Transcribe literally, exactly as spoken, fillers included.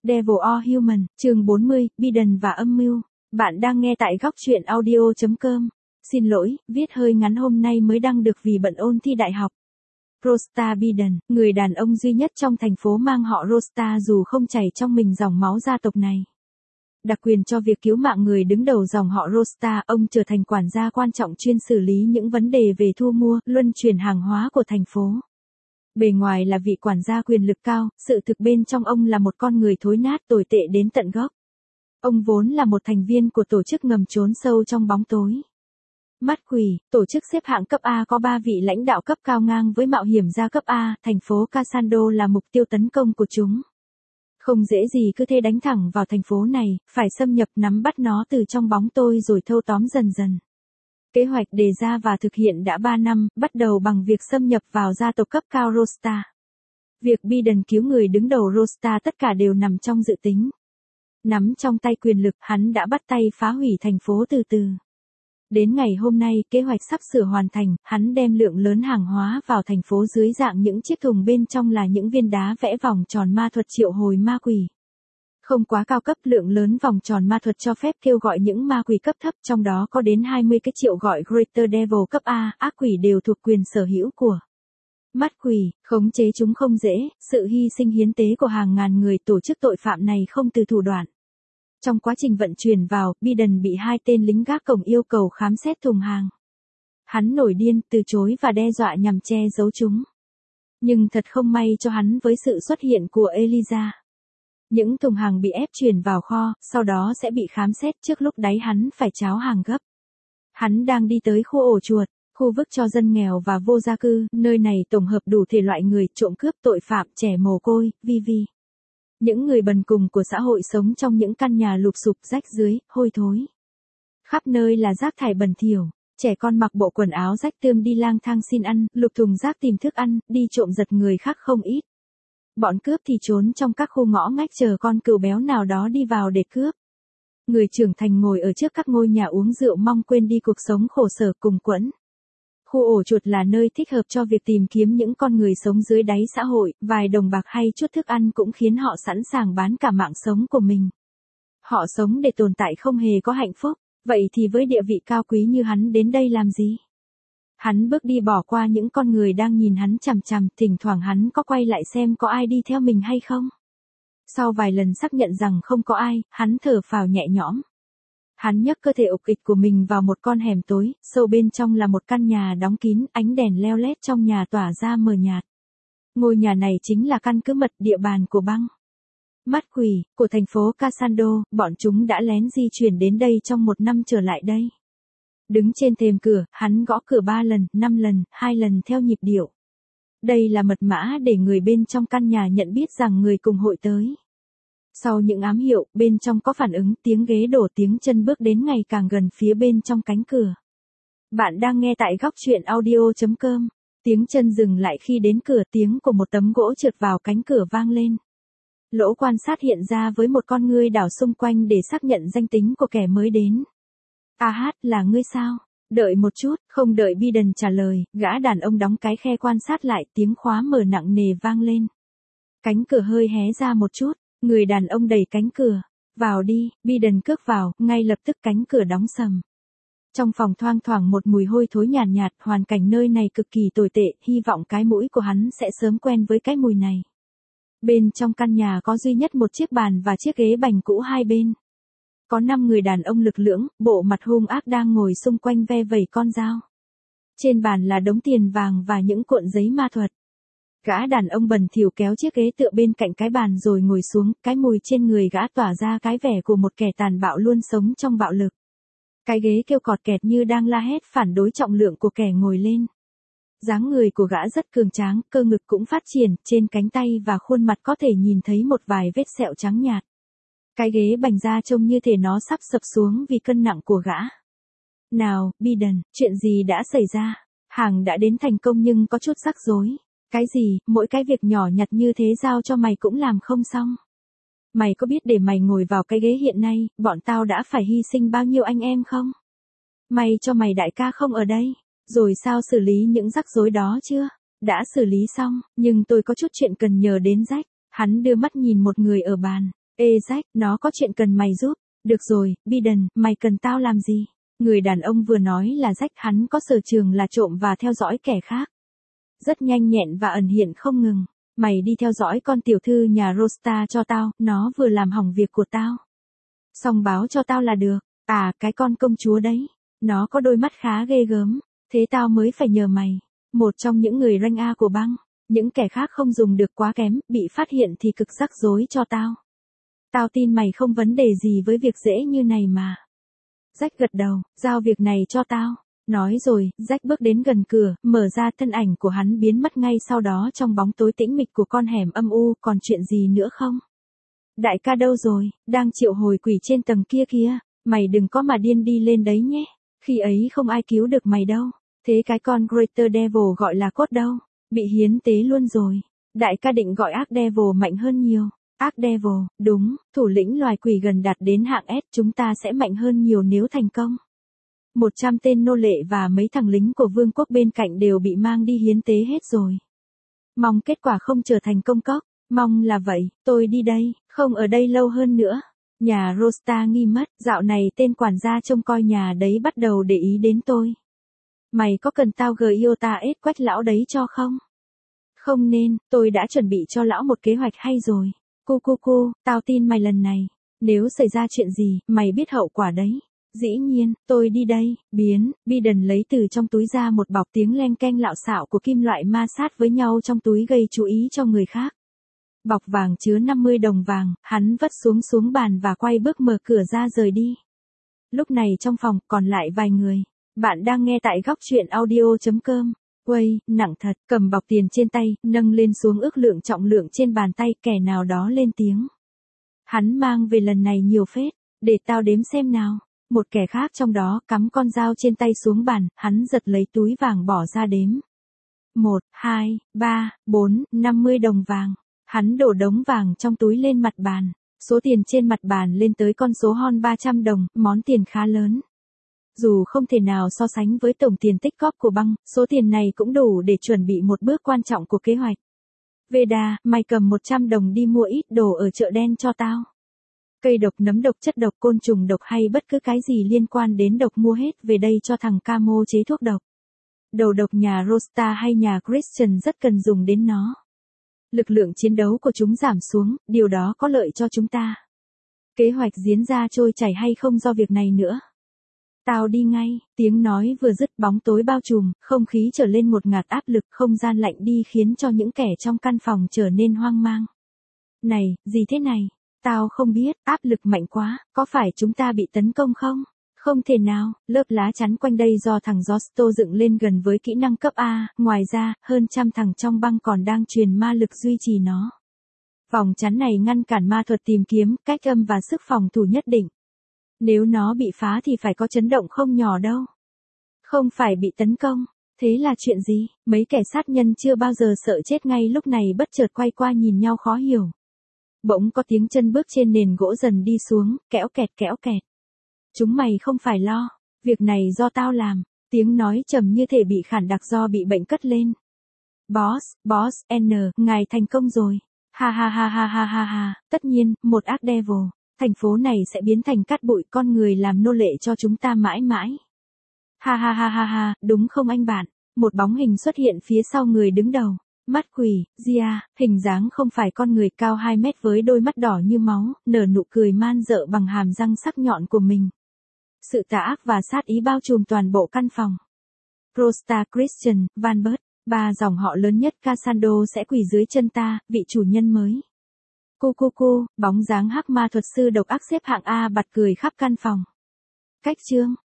Devil or Human, chương bốn mươi, Biden và âm mưu. Bạn đang nghe tại góc truyện audio chấm com. Xin lỗi, viết hơi ngắn hôm nay mới đăng được vì bận ôn thi đại học. Rosta Biden, người đàn ông duy nhất trong thành phố mang họ Rosta dù không chảy trong mình dòng máu gia tộc này. Đặc quyền cho việc cứu mạng người đứng đầu dòng họ Rosta, ông trở thành quản gia quan trọng chuyên xử lý những vấn đề về thu mua, luân chuyển hàng hóa của thành phố. Bề ngoài là vị quản gia quyền lực cao, sự thực bên trong ông là một con người thối nát tồi tệ đến tận gốc. Ông vốn là một thành viên của tổ chức ngầm trốn sâu trong bóng tối. Mắt quỷ, tổ chức xếp hạng cấp A có ba vị lãnh đạo cấp cao ngang với mạo hiểm gia cấp A, thành phố Casando là mục tiêu tấn công của chúng. Không dễ gì cứ thế đánh thẳng vào thành phố này, phải xâm nhập nắm bắt nó từ trong bóng tối rồi thâu tóm dần dần. Kế hoạch đề ra và thực hiện đã ba năm, bắt đầu bằng việc xâm nhập vào gia tộc cấp cao Rosta. Việc Biden cứu người đứng đầu Rosta tất cả đều nằm trong dự tính. Nắm trong tay quyền lực, hắn đã bắt tay phá hủy thành phố từ từ. Đến ngày hôm nay, kế hoạch sắp sửa hoàn thành, hắn đem lượng lớn hàng hóa vào thành phố dưới dạng những chiếc thùng bên trong là những viên đá vẽ vòng tròn ma thuật triệu hồi ma quỷ. Không quá cao cấp, lượng lớn vòng tròn ma thuật cho phép kêu gọi những ma quỷ cấp thấp, trong đó có đến hai mươi cái triệu gọi Greater Devil cấp A, ác quỷ đều thuộc quyền sở hữu của mắt quỷ, khống chế chúng không dễ, sự hy sinh hiến tế của hàng ngàn người, tổ chức tội phạm này không từ thủ đoạn. Trong quá trình vận chuyển vào, Biden bị hai tên lính gác cổng yêu cầu khám xét thùng hàng. Hắn nổi điên, từ chối và đe dọa nhằm che giấu chúng. Nhưng thật không may cho hắn với sự xuất hiện của Eliza. Những thùng hàng bị ép chuyển vào kho, sau đó sẽ bị khám xét, trước lúc đáy hắn phải tráo hàng gấp. Hắn đang đi tới khu ổ chuột, khu vực cho dân nghèo và vô gia cư, nơi này tổng hợp đủ thể loại người, trộm cướp, tội phạm, trẻ mồ côi, vi vi. Những người bần cùng của xã hội sống trong những căn nhà lụp xụp, rách rưới, hôi thối. Khắp nơi là rác thải bẩn thỉu, trẻ con mặc bộ quần áo rách tươm đi lang thang xin ăn, lục thùng rác tìm thức ăn, đi trộm giật người khác không ít. Bọn cướp thì trốn trong các khu ngõ ngách chờ con cừu béo nào đó đi vào để cướp. Người trưởng thành ngồi ở trước các ngôi nhà uống rượu mong quên đi cuộc sống khổ sở cùng quẫn. Khu ổ chuột là nơi thích hợp cho việc tìm kiếm những con người sống dưới đáy xã hội, vài đồng bạc hay chút thức ăn cũng khiến họ sẵn sàng bán cả mạng sống của mình. Họ sống để tồn tại không hề có hạnh phúc, vậy thì với địa vị cao quý như hắn đến đây làm gì? Hắn bước đi bỏ qua những con người đang nhìn hắn chằm chằm, thỉnh thoảng hắn có quay lại xem có ai đi theo mình hay không. Sau vài lần xác nhận rằng không có ai, hắn thở phào nhẹ nhõm. Hắn nhấc cơ thể ục ịch của mình vào một con hẻm tối, sâu bên trong là một căn nhà đóng kín, ánh đèn leo lét trong nhà tỏa ra mờ nhạt. Ngôi nhà này chính là căn cứ mật, địa bàn của băng mắt quỷ của thành phố Casando, bọn chúng đã lén di chuyển đến đây trong một năm trở lại đây. Đứng trên thềm cửa, hắn gõ cửa ba lần, năm lần, hai lần theo nhịp điệu. Đây là mật mã để người bên trong căn nhà nhận biết rằng người cùng hội tới. Sau những ám hiệu, bên trong có phản ứng, tiếng ghế đổ, tiếng chân bước đến ngày càng gần phía bên trong cánh cửa. Bạn đang nghe tại góc truyện audio chấm com. Tiếng chân dừng lại khi đến cửa, tiếng của một tấm gỗ trượt vào cánh cửa vang lên. Lỗ quan sát hiện ra với một con ngươi đảo xung quanh để xác nhận danh tính của kẻ mới đến. A hát, là ngươi sao? Đợi một chút, không đợi Biden trả lời, gã đàn ông đóng cái khe quan sát lại, tiếng khóa mở nặng nề vang lên. Cánh cửa hơi hé ra một chút, người đàn ông đẩy cánh cửa. Vào đi, Biden cước vào, ngay lập tức cánh cửa đóng sầm. Trong phòng thoang thoảng một mùi hôi thối nhàn nhạt, nhạt, hoàn cảnh nơi này cực kỳ tồi tệ, hy vọng cái mũi của hắn sẽ sớm quen với cái mùi này. Bên trong căn nhà có duy nhất một chiếc bàn và chiếc ghế bành cũ hai bên. Có năm người đàn ông lực lưỡng, bộ mặt hung ác đang ngồi xung quanh ve vẩy con dao. Trên bàn là đống tiền vàng và những cuộn giấy ma thuật. Gã đàn ông bần thỉu kéo chiếc ghế tựa bên cạnh cái bàn rồi ngồi xuống, cái mùi trên người gã tỏa ra cái vẻ của một kẻ tàn bạo luôn sống trong bạo lực. Cái ghế kêu cọt kẹt như đang la hét phản đối trọng lượng của kẻ ngồi lên. Dáng người của gã rất cường tráng, cơ ngực cũng phát triển, trên cánh tay và khuôn mặt có thể nhìn thấy một vài vết sẹo trắng nhạt. Cái ghế bành ra trông như thể nó sắp sập xuống vì cân nặng của gã. Nào, Biden, chuyện gì đã xảy ra? Hàng đã đến thành công nhưng có chút rắc rối. Cái gì, mỗi cái việc nhỏ nhặt như thế giao cho mày cũng làm không xong. Mày có biết để mày ngồi vào cái ghế hiện nay, bọn tao đã phải hy sinh bao nhiêu anh em không? May cho mày đại ca không ở đây. Rồi sao xử lý những rắc rối đó chưa? Đã xử lý xong, nhưng tôi có chút chuyện cần nhờ đến Jack. Hắn đưa mắt nhìn một người ở bàn. Ê Jack, nó có chuyện cần mày giúp. Được rồi, Biden, mày cần tao làm gì? Người đàn ông vừa nói là Jack, hắn có sở trường là trộm và theo dõi kẻ khác. Rất nhanh nhẹn và ẩn hiện không ngừng. Mày đi theo dõi con tiểu thư nhà Rosta cho tao, nó vừa làm hỏng việc của tao. Xong báo cho tao là được. À, cái con công chúa đấy. Nó có đôi mắt khá ghê gớm. Thế tao mới phải nhờ mày. Một trong những người rank A của băng. Những kẻ khác không dùng được quá kém, bị phát hiện thì cực rắc rối cho tao. Tao tin mày không vấn đề gì với việc dễ như này mà. Jack gật đầu, giao việc này cho tao. Nói rồi, Jack bước đến gần cửa, mở ra, thân ảnh của hắn biến mất ngay sau đó trong bóng tối tĩnh mịch của con hẻm âm u. Còn chuyện gì nữa không? Đại ca đâu rồi? Đang triệu hồi quỷ trên tầng kia kia. Mày đừng có mà điên đi lên đấy nhé. Khi ấy không ai cứu được mày đâu. Thế cái con Greater Devil gọi là cốt đâu? Bị hiến tế luôn rồi. Đại ca định gọi Arch Devil mạnh hơn nhiều. Arch Devil, đúng, thủ lĩnh loài quỷ gần đạt đến hạng S, chúng ta sẽ mạnh hơn nhiều nếu thành công. Một trăm tên nô lệ và mấy thằng lính của vương quốc bên cạnh đều bị mang đi hiến tế hết rồi. Mong kết quả không trở thành công cốc. Mong là vậy, tôi đi đây, không ở đây lâu hơn nữa. Nhà Rosta nghi mất, dạo này tên quản gia trông coi nhà đấy bắt đầu để ý đến tôi. Mày có cần tao gợi iota ết quách lão đấy cho không? Không nên, tôi đã chuẩn bị cho lão một kế hoạch hay rồi. Cu cu cu, tao tin mày lần này. Nếu xảy ra chuyện gì, mày biết hậu quả đấy. Dĩ nhiên, tôi đi đây, biến, Biden lấy từ trong túi ra một bọc, tiếng len keng lạo xạo của kim loại ma sát với nhau trong túi gây chú ý cho người khác. Bọc vàng chứa năm mươi đồng vàng, hắn vất xuống xuống bàn và quay bước mở cửa ra rời đi. Lúc này trong phòng còn lại vài người. Bạn đang nghe tại góc truyện audio chấm com. Quay, nặng thật, cầm bọc tiền trên tay, nâng lên xuống ước lượng trọng lượng trên bàn tay, kẻ nào đó lên tiếng. Hắn mang về lần này nhiều phết, để tao đếm xem nào. Một kẻ khác trong đó cắm con dao trên tay xuống bàn, hắn giật lấy túi vàng bỏ ra đếm. Một, hai, ba, bốn, năm mươi đồng vàng. Hắn đổ đống vàng trong túi lên mặt bàn. Số tiền trên mặt bàn lên tới con số hon ba trăm đồng, món tiền khá lớn. Dù không thể nào so sánh với tổng tiền tích góp của băng, số tiền này cũng đủ để chuẩn bị một bước quan trọng của kế hoạch. Veda, mày cầm một trăm đồng đi mua ít đồ ở chợ đen cho tao. Cây độc, nấm độc, chất độc, côn trùng độc hay bất cứ cái gì liên quan đến độc mua hết về đây cho thằng Camo chế thuốc độc. Đầu độc nhà Rosta hay nhà Christian rất cần dùng đến nó. Lực lượng chiến đấu của chúng giảm xuống, điều đó có lợi cho chúng ta. Kế hoạch diễn ra trôi chảy hay không do việc này nữa. Tao đi ngay, tiếng nói vừa dứt, bóng tối bao trùm, không khí trở lên một ngạt áp lực, không gian lạnh đi khiến cho những kẻ trong căn phòng trở nên hoang mang. Này, gì thế này? Tao không biết, áp lực mạnh quá, có phải chúng ta bị tấn công không? Không thể nào, lớp lá chắn quanh đây do thằng Josto dựng lên gần với kỹ năng cấp A, ngoài ra, hơn trăm thằng trong băng còn đang truyền ma lực duy trì nó. Vòng chắn này ngăn cản ma thuật tìm kiếm, cách âm và sức phòng thủ nhất định. Nếu nó bị phá thì phải có chấn động không nhỏ đâu. Không phải bị tấn công, thế là chuyện gì? Mấy kẻ sát nhân chưa bao giờ sợ chết ngay lúc này bất chợt quay qua nhìn nhau khó hiểu. Bỗng có tiếng chân bước trên nền gỗ dần đi xuống, kẽo kẹt kẽo kẹt. Chúng mày không phải lo, việc này do tao làm, tiếng nói trầm như thể bị khản đặc do bị bệnh cất lên. Boss, boss, N, ngài thành công rồi. Ha ha ha ha ha ha ha, tất nhiên, một Arch Devil. Thành phố này sẽ biến thành cát bụi, con người làm nô lệ cho chúng ta mãi mãi. Ha ha ha ha ha, đúng không anh bạn? Một bóng hình xuất hiện phía sau người đứng đầu. Mắt quỷ, Gia, hình dáng không phải con người, cao hai mét với đôi mắt đỏ như máu, nở nụ cười man dợ bằng hàm răng sắc nhọn của mình. Sự tà ác và sát ý bao trùm toàn bộ căn phòng. Rosta, Christian, Vanbert, ba dòng họ lớn nhất Cassandro sẽ quỳ dưới chân ta, vị chủ nhân mới. Cu cu cu, bóng dáng hắc ma thuật sư độc ác xếp hạng A bật cười khắp căn phòng. Cách chương